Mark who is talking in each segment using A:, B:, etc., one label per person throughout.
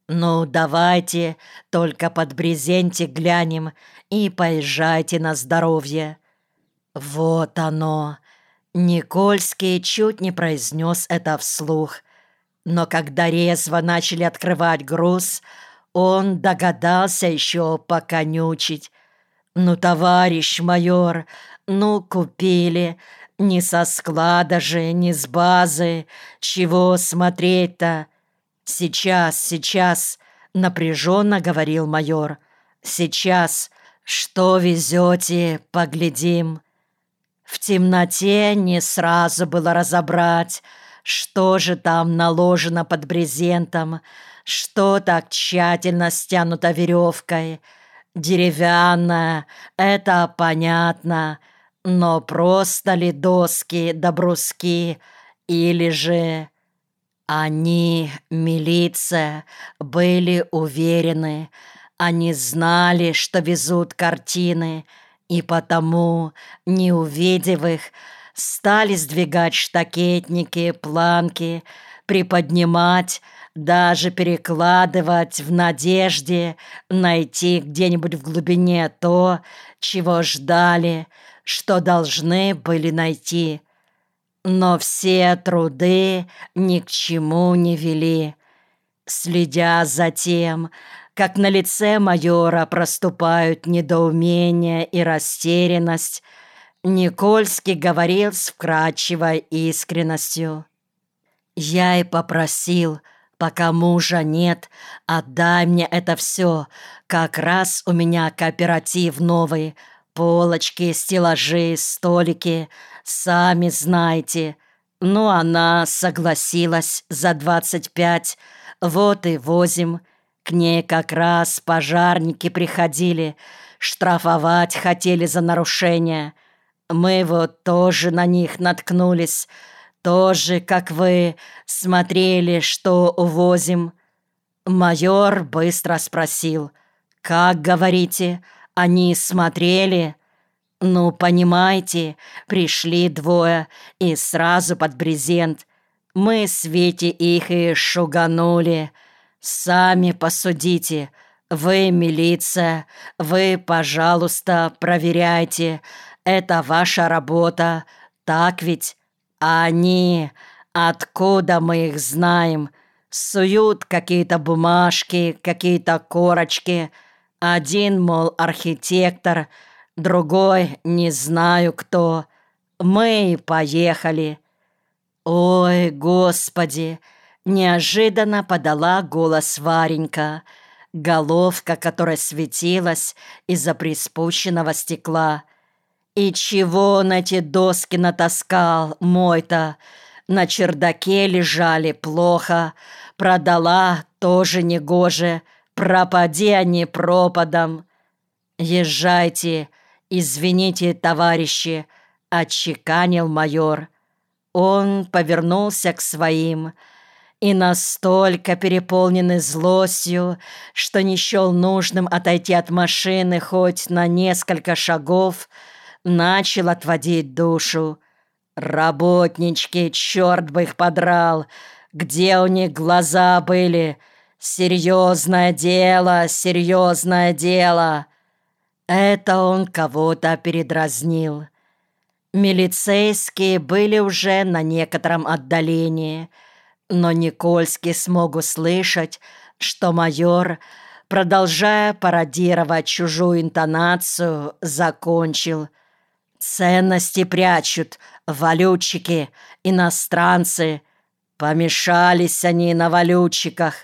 A: Ну, давайте только под брезентик глянем и поезжайте на здоровье. Вот оно. Никольский чуть не произнес это вслух, но когда резво начали открывать груз, он догадался еще поконючить. «Ну, товарищ майор, ну, купили. Не со склада же, не с базы. Чего смотреть-то?» «Сейчас», — напряженно говорил майор. «Сейчас. Что везете, поглядим». В темноте не сразу было разобрать, что же там наложено под брезентом, что так тщательно стянуто веревкой. Деревянная, это понятно, но просто ли доски да бруски, или же... Они, милиция, были уверены, они знали, что везут картины, и потому, не увидев их, стали сдвигать штакетники, планки, приподнимать, даже перекладывать в надежде найти где-нибудь в глубине то, чего ждали, что должны были найти. Но все труды ни к чему не вели. Следя за тем, как на лице майора проступают недоумение и растерянность, Никольский говорил с вкрадчивой искренностью. «Я и попросил, пока мужа нет, отдай мне это все. Как раз у меня кооператив новый, полочки, стеллажи, столики, сами знаете». Ну, она согласилась за 25, вот и возим. К ней как раз пожарники приходили, штрафовать хотели за нарушение. Мы вот тоже на них наткнулись, тоже, как вы, смотрели, что увозим». Майор быстро спросил: «Как, говорите, они смотрели?» «Ну, понимаете, пришли двое и сразу под брезент. Мы с Витей их и шуганули. Сами посудите. Вы милиция, вы, пожалуйста, проверяйте. Это ваша работа, так ведь? А они, откуда мы их знаем? Суют какие-то бумажки, какие-то корочки. Один, мол, архитектор, другой не знаю кто. Мы и поехали». «Ой, Господи!» — неожиданно подала голос Варенька, головка которой светилась из-за приспущенного стекла. «И чего он эти доски натаскал, мой-то? На чердаке лежали плохо, продала тоже негоже, пропади они пропадом». «Езжайте, извините, товарищи», — отчеканил майор. Он повернулся к своим и, настолько переполненный злостью, что не счел нужным отойти от машины хоть на несколько шагов, начал отводить душу. «Работнички, черт бы их подрал! Где у них глаза были? Серьезное дело, серьезное дело!» Это он кого-то передразнил. Милицейские были уже на некотором отдалении, но Никольский смог услышать, что майор, продолжая пародировать чужую интонацию, закончил: «Ценности прячут, валютчики, иностранцы. Помешались они на валютчиках».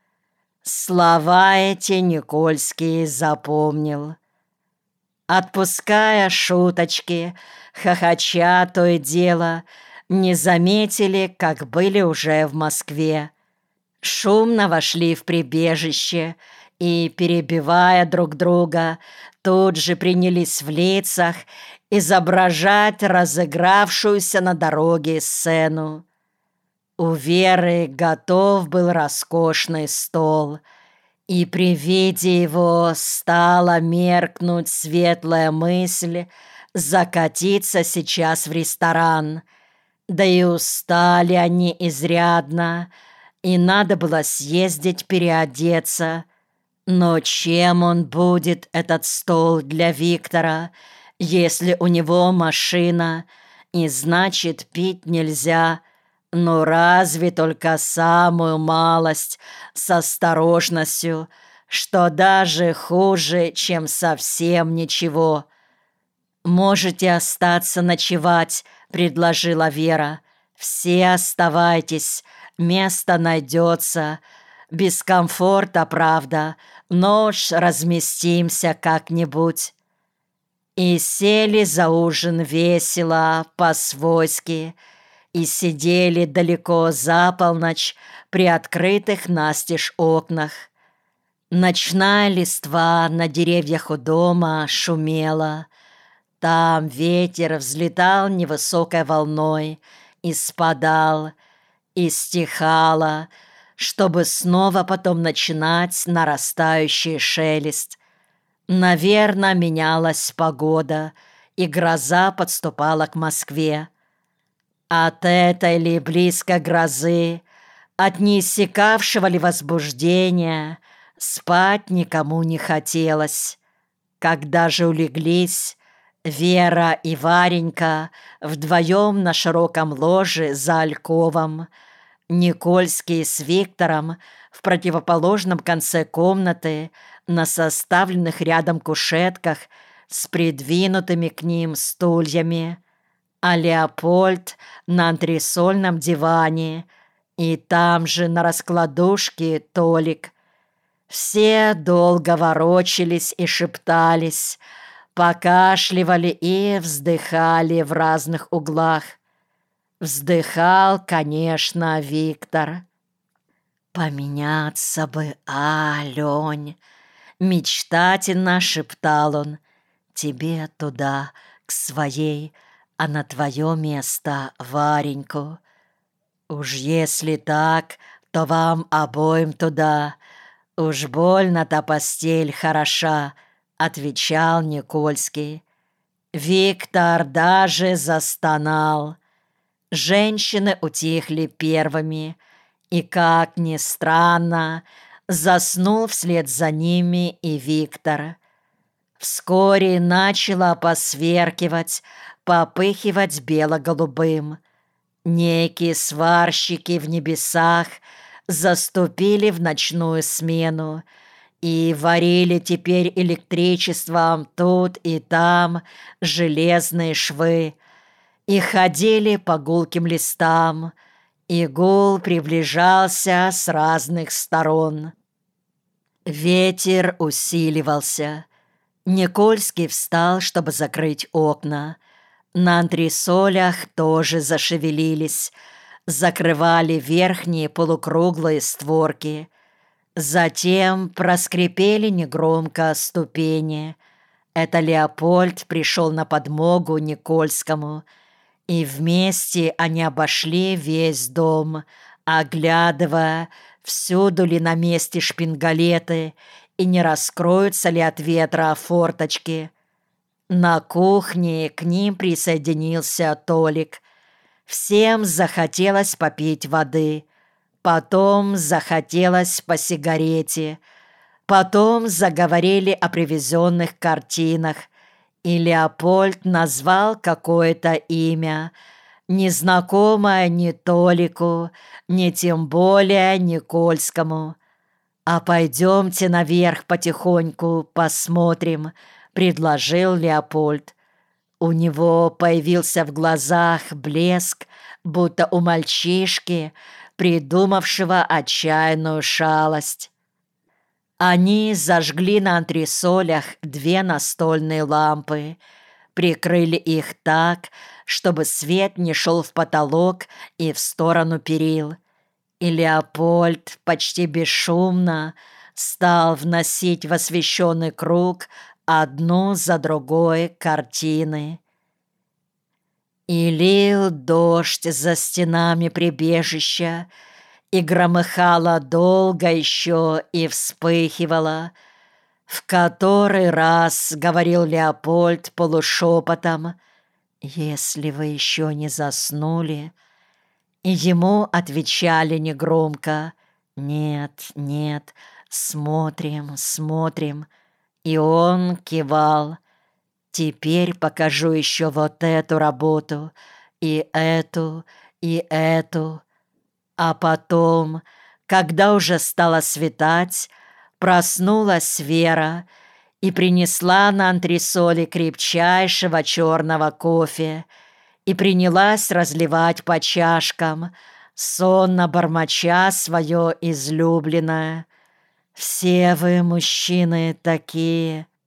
A: Слова эти Никольский запомнил. Отпуская шуточки, хохоча то и дело, не заметили, как были уже в Москве. Шумно вошли в прибежище и, перебивая друг друга, тут же принялись в лицах изображать разыгравшуюся на дороге сцену. У Веры готов был роскошный стол, и при виде его стала меркнуть светлая мысль закатиться сейчас в ресторан. Да и устали они изрядно, и надо было съездить переодеться. Но чем он будет, этот стол для Виктора, если у него машина, и значит пить нельзя? Ну разве только самую малость, с осторожностью, что даже хуже, чем совсем ничего. «Можете остаться ночевать», — предложила Вера. «Все оставайтесь, место найдется. Без комфорта, правда, но уж разместимся как-нибудь». И сели за ужин весело, по-свойски, и сидели далеко за полночь при открытых настежь окнах. Ночная листва на деревьях у дома шумела. Там ветер взлетал невысокой волной и спадал, и стихало, чтобы снова потом начинать нарастающий шелест. Наверно, менялась погода, и гроза подступала к Москве. От этой ли близкой грозы, от неиссякавшего ли возбуждения спать никому не хотелось. Когда же улеглись Вера и Варенька вдвоем на широком ложе за альковом, Никольский с Виктором в противоположном конце комнаты на составленных рядом кушетках с придвинутыми к ним стульями, а Леопольд на антресольном диване и там же на раскладушке Толик. Все долго ворочались и шептались, покашливали и вздыхали в разных углах. Вздыхал, конечно, Виктор. «Поменяться бы, Лёнь!» — мечтательно шептал он. «Тебе туда, к своей, а на твое место Вареньку. Уж если так, то вам обоим туда. Уж больно-то постель хороша», — отвечал Никольский. Виктор даже застонал. Женщины утихли первыми, и, как ни странно, заснул вслед за ними и Виктор. Вскоре начало посверкивать, попыхивать бело-голубым. Некие сварщики в небесах заступили в ночную смену и варили теперь электричеством тут и там железные швы, и ходили по гулким листам, и гул приближался с разных сторон. Ветер усиливался. Никольский встал, чтобы закрыть окна. На антресолях тоже зашевелились, закрывали верхние полукруглые створки. Затем проскрипели негромко ступени. Это Леопольд пришел на подмогу Никольскому, и вместе они обошли весь дом, оглядывая, всюду ли на месте шпингалеты и не раскроются ли от ветра форточки. На кухне к ним присоединился Толик. Всем захотелось попить воды, потом захотелось по сигарете, потом заговорили о привезенных картинах, и Леопольд назвал какое-то имя, незнакомое ни Толику, ни тем более Никольскому. «А пойдемте наверх потихоньку посмотрим», — предложил Леопольд. У него появился в глазах блеск, будто у мальчишки, придумавшего отчаянную шалость. Они зажгли на антресолях 2 настольные лампы, прикрыли их так, чтобы свет не шел в потолок и в сторону перил. И Леопольд почти бесшумно стал вносить в освещенный круг одну за другой картины. И лил дождь за стенами прибежища, и громыхало долго еще и вспыхивало. В который раз говорил Леопольд полушепотом: «Если вы еще не заснули». И ему отвечали негромко: Нет, нет, смотрим, смотрим. И он кивал. Теперь покажу еще вот эту работу, и эту, и эту. А потом, когда уже стало светать, проснулась Вера и принесла на антресоли крепчайшего черного кофе и принялась разливать по чашкам, сонно бормоча свое излюбленное. «Все вы, мужчины, такие,